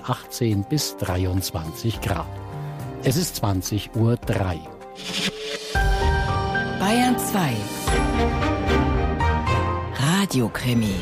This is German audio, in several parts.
18 bis 23 Grad. Es ist 20:03 Uhr. Bayern 2 Radiokrimi.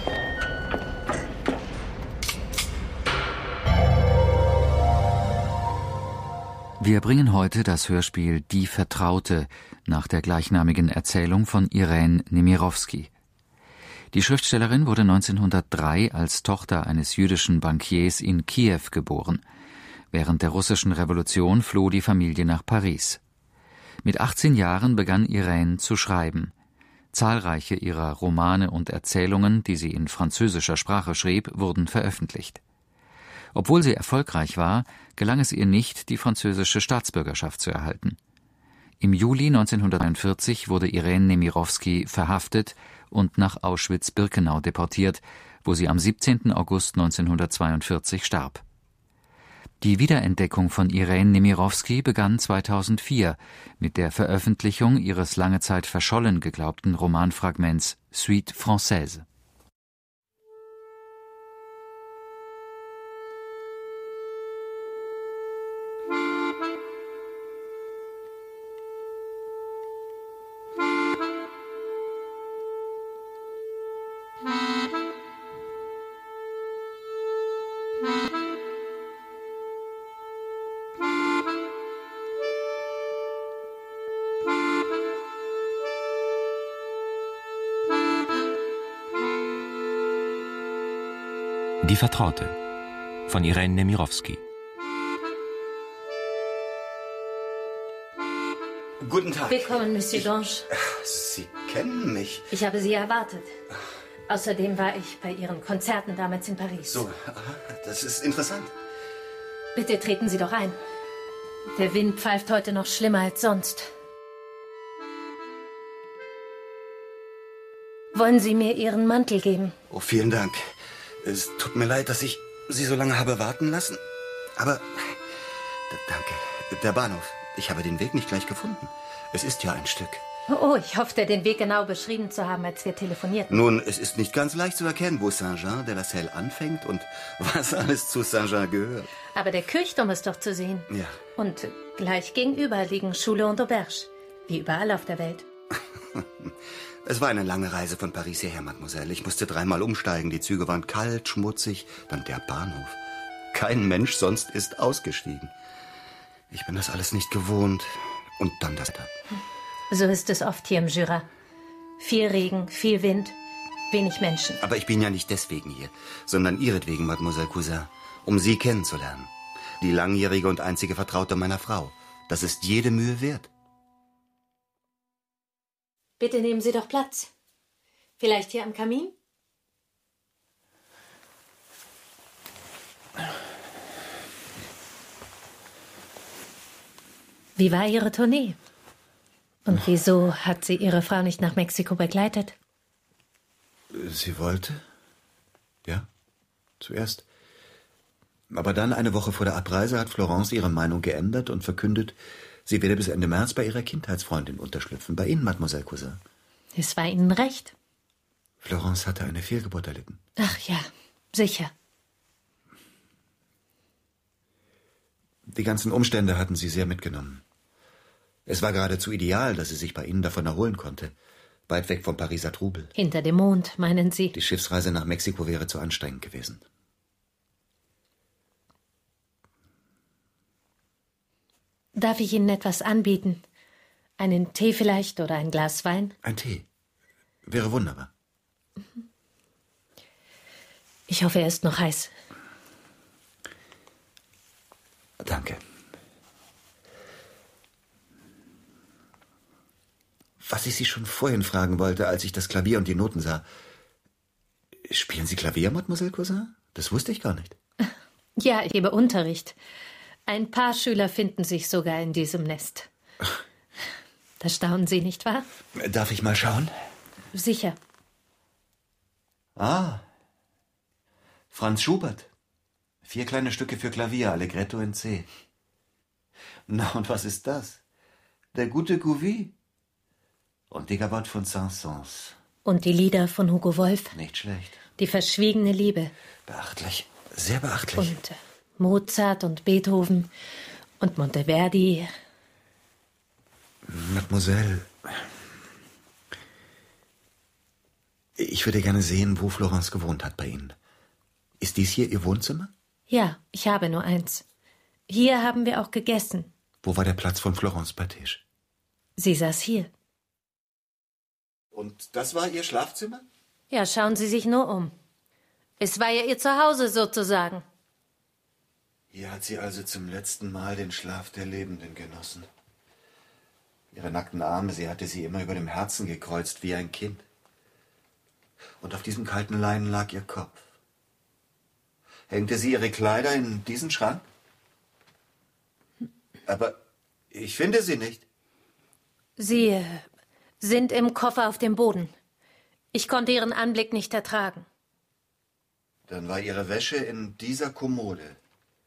Wir bringen heute das Hörspiel Die Vertraute nach der gleichnamigen Erzählung von Irène Nemirovsky. Die Schriftstellerin wurde 1903 als Tochter eines jüdischen Bankiers in Kiew geboren. Während der russischen Revolution floh die Familie nach Paris. Mit 18 Jahren begann Irène zu schreiben. Zahlreiche ihrer Romane und Erzählungen, die sie in französischer Sprache schrieb, wurden veröffentlicht. Obwohl sie erfolgreich war, gelang es ihr nicht, die französische Staatsbürgerschaft zu erhalten. Im Juli 1941 wurde Irène Nemirovsky verhaftet und nach Auschwitz-Birkenau deportiert, wo sie am 17. August 1942 starb. Die Wiederentdeckung von Irène Nemirovsky begann 2004 mit der Veröffentlichung ihres lange Zeit verschollen geglaubten Romanfragments Suite Française. Die Vertraute von Irène Nemirovsky. Guten Tag. Willkommen, Monsieur Dange. Sie kennen mich. Ich habe Sie erwartet. Außerdem war ich bei Ihren Konzerten damals in Paris. So, das ist interessant. Bitte treten Sie doch ein. Der Wind pfeift heute noch schlimmer als sonst. Wollen Sie mir Ihren Mantel geben? Oh, vielen Dank. Es tut mir leid, dass ich Sie so lange habe warten lassen. Aber, danke. Der Bahnhof. Ich habe den Weg nicht gleich gefunden. Es ist ja ein Stück. Oh, ich hoffte, den Weg genau beschrieben zu haben, als wir telefonierten. Nun, es ist nicht ganz leicht zu erkennen, wo Saint-Jean-de-la-Selle anfängt und was alles zu Saint-Jean gehört. Aber der Kirchturm ist doch zu sehen. Ja. Und gleich gegenüber liegen Schule und Auberge. Wie überall auf der Welt. Es war eine lange Reise von Paris hierher, Mademoiselle. Ich musste 3-mal umsteigen. Die Züge waren kalt, schmutzig. Dann der Bahnhof. Kein Mensch sonst ist ausgestiegen. Ich bin das alles nicht gewohnt. Und dann das da. So ist es oft hier im Jura. Viel Regen, viel Wind, wenig Menschen. Aber ich bin ja nicht deswegen hier, sondern ihretwegen, Mademoiselle Cousin, um Sie kennenzulernen. Die langjährige und einzige Vertraute meiner Frau. Das ist jede Mühe wert. Bitte nehmen Sie doch Platz. Vielleicht hier am Kamin? Wie war Ihre Tournee? Und wieso hat sie Ihre Frau nicht nach Mexiko begleitet? Sie wollte? Ja, zuerst. Aber dann, eine Woche vor der Abreise, hat Florence ihre Meinung geändert und verkündet, sie werde bis Ende März bei ihrer Kindheitsfreundin unterschlüpfen. Bei Ihnen, Mademoiselle Cousin. Es war Ihnen recht. Florence hatte eine Fehlgeburt erlitten. Ach ja, sicher. Die ganzen Umstände hatten sie sehr mitgenommen. Es war geradezu ideal, dass sie sich bei Ihnen davon erholen konnte. Weit weg vom Pariser Trubel. Hinter dem Mond, meinen Sie? Die Schiffsreise nach Mexiko wäre zu anstrengend gewesen. Darf ich Ihnen etwas anbieten? Einen Tee vielleicht oder ein Glas Wein? Ein Tee. Wäre wunderbar. Ich hoffe, er ist noch heiß. Danke. Was ich Sie schon vorhin fragen wollte, als ich das Klavier und die Noten sah. Spielen Sie Klavier, Mademoiselle Cousin? Das wusste ich gar nicht. Ja, ich gebe Unterricht. Ein paar Schüler finden sich sogar in diesem Nest. Das staunen Sie, nicht wahr? Darf ich mal schauen? Sicher. Ah, Franz Schubert. 4 kleine Stücke für Klavier, Allegretto in C. Na, und was ist das? Der gute Gouvy. Und die Gavotte von Saint-Saëns. Und die Lieder von Hugo Wolf. Nicht schlecht. Die verschwiegene Liebe. Beachtlich, sehr beachtlich. Und Mozart und Beethoven und Monteverdi. Mademoiselle, ich würde gerne sehen, wo Florence gewohnt hat bei Ihnen. Ist dies hier Ihr Wohnzimmer? Ja, ich habe nur eins. Hier haben wir auch gegessen. Wo war der Platz von Florence bei Tisch? Sie saß hier. Und das war Ihr Schlafzimmer? Ja, schauen Sie sich nur um. Es war ja ihr Zuhause sozusagen. Hier hat sie also zum letzten Mal den Schlaf der Lebenden genossen. Ihre nackten Arme, sie hatte sie immer über dem Herzen gekreuzt, wie ein Kind. Und auf diesem kalten Leinen lag ihr Kopf. Hängte sie ihre Kleider in diesen Schrank? Aber ich finde sie nicht. Sie sind im Koffer auf dem Boden. Ich konnte Ihren Anblick nicht ertragen. Dann war ihre Wäsche in dieser Kommode.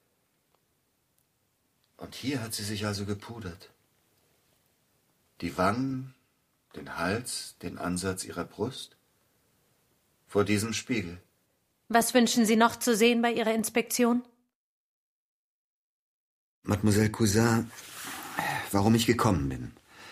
Und hier hat sie sich also gepudert. Die Wangen, den Hals, den Ansatz ihrer Brust. Vor diesem Spiegel. Was wünschen Sie noch zu sehen bei Ihrer Inspektion? Mademoiselle Cousin, warum ich gekommen bin.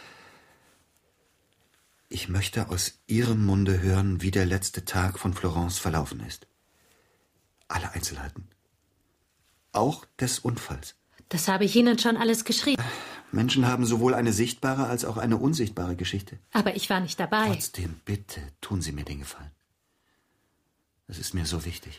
Ich möchte aus Ihrem Munde hören, wie der letzte Tag von Florence verlaufen ist. Alle Einzelheiten. Auch des Unfalls. Das habe ich Ihnen schon alles geschrieben. Menschen haben sowohl eine sichtbare als auch eine unsichtbare Geschichte. Aber ich war nicht dabei. Trotzdem, bitte, tun Sie mir den Gefallen. Das ist mir so wichtig.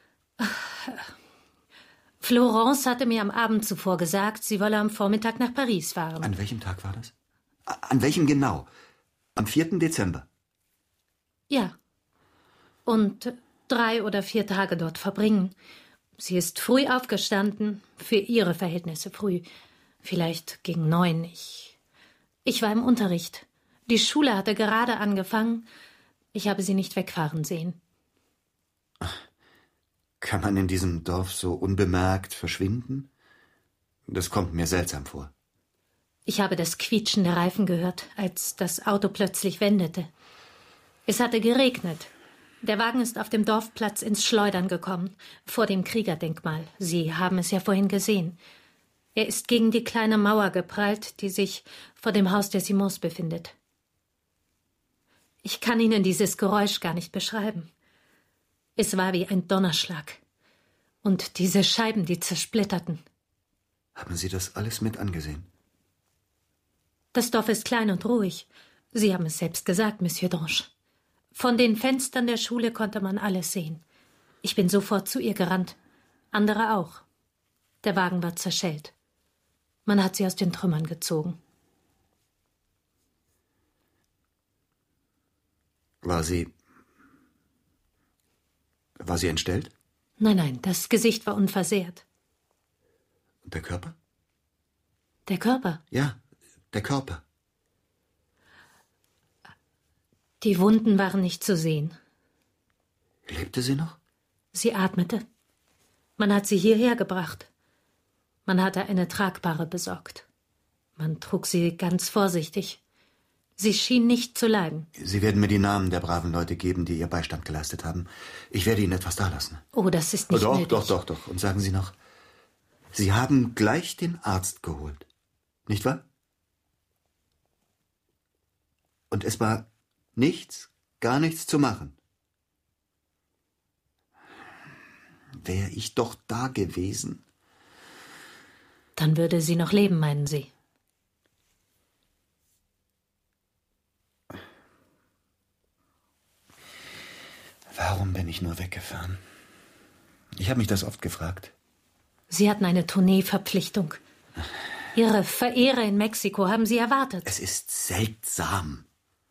Florence hatte mir am Abend zuvor gesagt, sie wolle am Vormittag nach Paris fahren. An welchem Tag war das? An welchem genau? Am 4. Dezember? Ja. Und 3 oder 4 Tage dort verbringen. Sie ist früh aufgestanden, für ihre Verhältnisse früh. Vielleicht gegen 9. Ich war im Unterricht. Die Schule hatte gerade angefangen. Ich habe sie nicht wegfahren sehen. Kann man in diesem Dorf so unbemerkt verschwinden? Das kommt mir seltsam vor. Ich habe das Quietschen der Reifen gehört, als das Auto plötzlich wendete. Es hatte geregnet. Der Wagen ist auf dem Dorfplatz ins Schleudern gekommen, vor dem Kriegerdenkmal. Sie haben es ja vorhin gesehen. Er ist gegen die kleine Mauer geprallt, die sich vor dem Haus der Simons befindet. Ich kann Ihnen dieses Geräusch gar nicht beschreiben. Es war wie ein Donnerschlag. Und diese Scheiben, die zersplitterten. Haben Sie das alles mit angesehen? Das Dorf ist klein und ruhig. Sie haben es selbst gesagt, Monsieur Dange. Von den Fenstern der Schule konnte man alles sehen. Ich bin sofort zu ihr gerannt. Andere auch. Der Wagen war zerschellt. Man hat sie aus den Trümmern gezogen. War sie entstellt? Nein, das Gesicht war unversehrt. Und der Körper? Der Körper? Ja, der Körper. Die Wunden waren nicht zu sehen. Lebte sie noch? Sie atmete. Man hat sie hierher gebracht. Man hatte eine tragbare besorgt. Man trug sie ganz vorsichtig. Sie schien nicht zu leiden. Sie werden mir die Namen der braven Leute geben, die ihr Beistand geleistet haben. Ich werde Ihnen etwas dalassen. Oh, das ist nicht nötig. Doch. Und sagen Sie noch, Sie haben gleich den Arzt geholt. Nicht wahr? Und es war gar nichts zu machen. Wäre ich doch da gewesen. Dann würde sie noch leben, meinen Sie? Warum bin ich nur weggefahren? Ich habe mich das oft gefragt. Sie hatten eine Tourneeverpflichtung. Ihre Verehrer in Mexiko haben Sie erwartet. Es ist seltsam.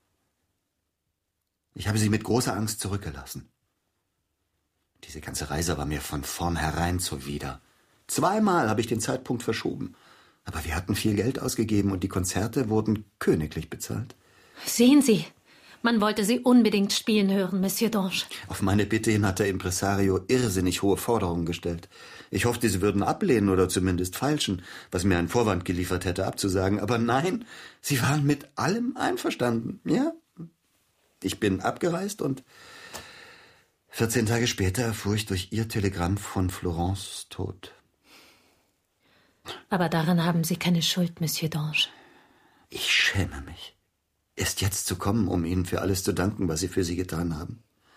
Ich habe sie mit großer Angst zurückgelassen. Diese ganze Reise war mir von vornherein zuwider. 2-mal habe ich den Zeitpunkt verschoben. Aber wir hatten viel Geld ausgegeben und die Konzerte wurden königlich bezahlt. Sehen Sie, man wollte Sie unbedingt spielen hören, Monsieur Dange. Auf meine Bitte hin hat der Impresario irrsinnig hohe Forderungen gestellt. Ich hoffte, sie würden ablehnen oder zumindest feilschen, was mir einen Vorwand geliefert hätte, abzusagen. Aber nein, sie waren mit allem einverstanden, ja? Ich bin abgereist und 14 Tage später erfuhr ich durch ihr Telegramm von Florence Tod. Aber daran haben Sie keine Schuld, Monsieur d'Ange. Ich schäme mich, erst jetzt zu kommen, um Ihnen für alles zu danken, was Sie für Sie getan haben.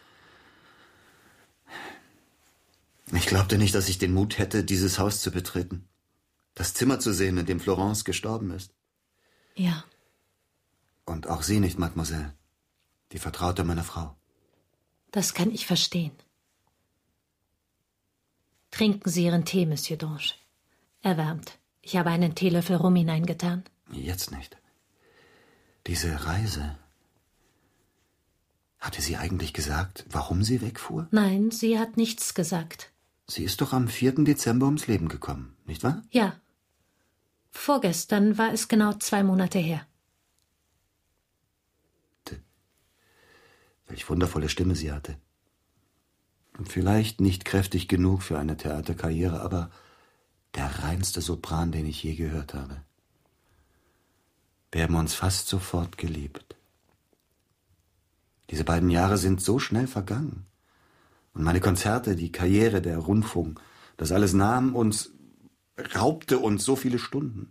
Ich glaubte nicht, dass ich den Mut hätte, dieses Haus zu betreten. Das Zimmer zu sehen, in dem Florence gestorben ist. Ja. Und auch Sie nicht, Mademoiselle. Die Vertraute meiner Frau. Das kann ich verstehen. Trinken Sie Ihren Tee, Monsieur d'Ange. Erwärmt. Ich habe einen Teelöffel Rum hineingetan. Jetzt nicht. Diese Reise. Hatte sie eigentlich gesagt, warum sie wegfuhr? Nein, sie hat nichts gesagt. Sie ist doch am 4. Dezember ums Leben gekommen, nicht wahr? Ja. Vorgestern war es genau 2 Monate her. Welch wundervolle Stimme sie hatte. Und vielleicht nicht kräftig genug für eine Theaterkarriere, aber der reinste Sopran, den ich je gehört habe. Wir haben uns fast sofort geliebt. Diese beiden Jahre sind so schnell vergangen. Und meine Konzerte, die Karriere, der Rundfunk, das alles raubte uns so viele Stunden.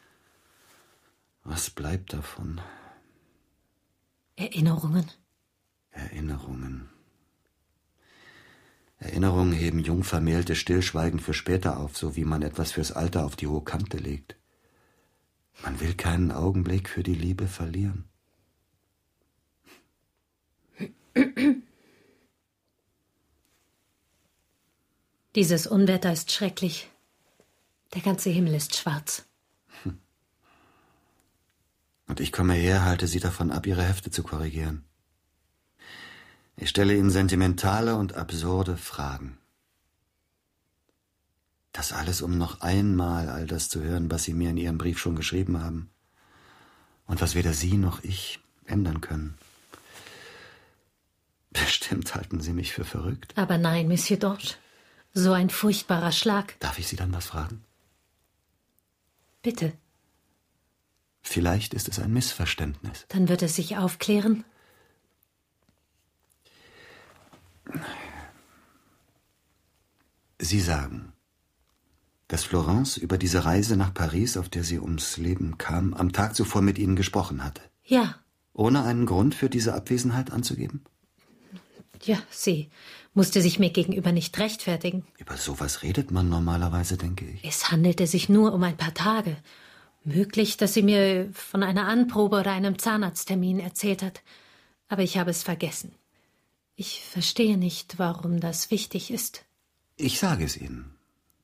Was bleibt davon? Erinnerungen. Erinnerungen. Erinnerungen heben jungvermählte stillschweigend für später auf, so wie man etwas fürs Alter auf die hohe Kante legt. Man will keinen Augenblick für die Liebe verlieren. Dieses Unwetter ist schrecklich. Der ganze Himmel ist schwarz. Und ich komme her, halte Sie davon ab, Ihre Hefte zu korrigieren. Ich stelle Ihnen sentimentale und absurde Fragen. Das alles, um noch einmal all das zu hören, was Sie mir in Ihrem Brief schon geschrieben haben. Und was weder Sie noch ich ändern können. Bestimmt halten Sie mich für verrückt. Aber nein, Monsieur d'Ange. So ein furchtbarer Schlag. Darf ich Sie dann was fragen? Bitte. Vielleicht ist es ein Missverständnis. Dann wird es sich aufklären. Sie sagen, dass Florence über diese Reise nach Paris, auf der sie ums Leben kam, am Tag zuvor mit Ihnen gesprochen hatte. Ja. Ohne einen Grund für diese Abwesenheit anzugeben? Ja, sie musste sich mir gegenüber nicht rechtfertigen. Über sowas redet man normalerweise, denke ich. Es handelte sich nur um ein paar Tage. Möglich, dass sie mir von einer Anprobe oder einem Zahnarzttermin erzählt hat. Aber ich habe es vergessen. Ich verstehe nicht, warum das wichtig ist. Ich sage es Ihnen.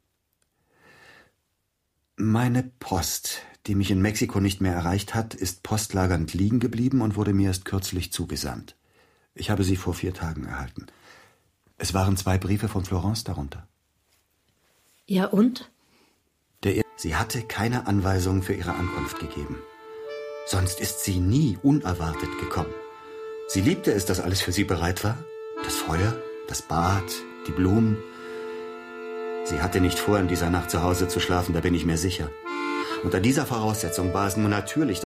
Meine Post, die mich in Mexiko nicht mehr erreicht hat, ist postlagernd liegen geblieben und wurde mir erst kürzlich zugesandt. Ich habe sie vor 4 Tagen erhalten. Es waren 2 Briefe von Florence darunter. Ja, und? Sie hatte keine Anweisungen für ihre Ankunft gegeben. Sonst ist sie nie unerwartet gekommen. Sie liebte es, dass alles für sie bereit war. Das Feuer, das Bad, die Blumen. Sie hatte nicht vor, in dieser Nacht zu Hause zu schlafen, da bin ich mir sicher. Unter dieser Voraussetzung war es nur natürlich,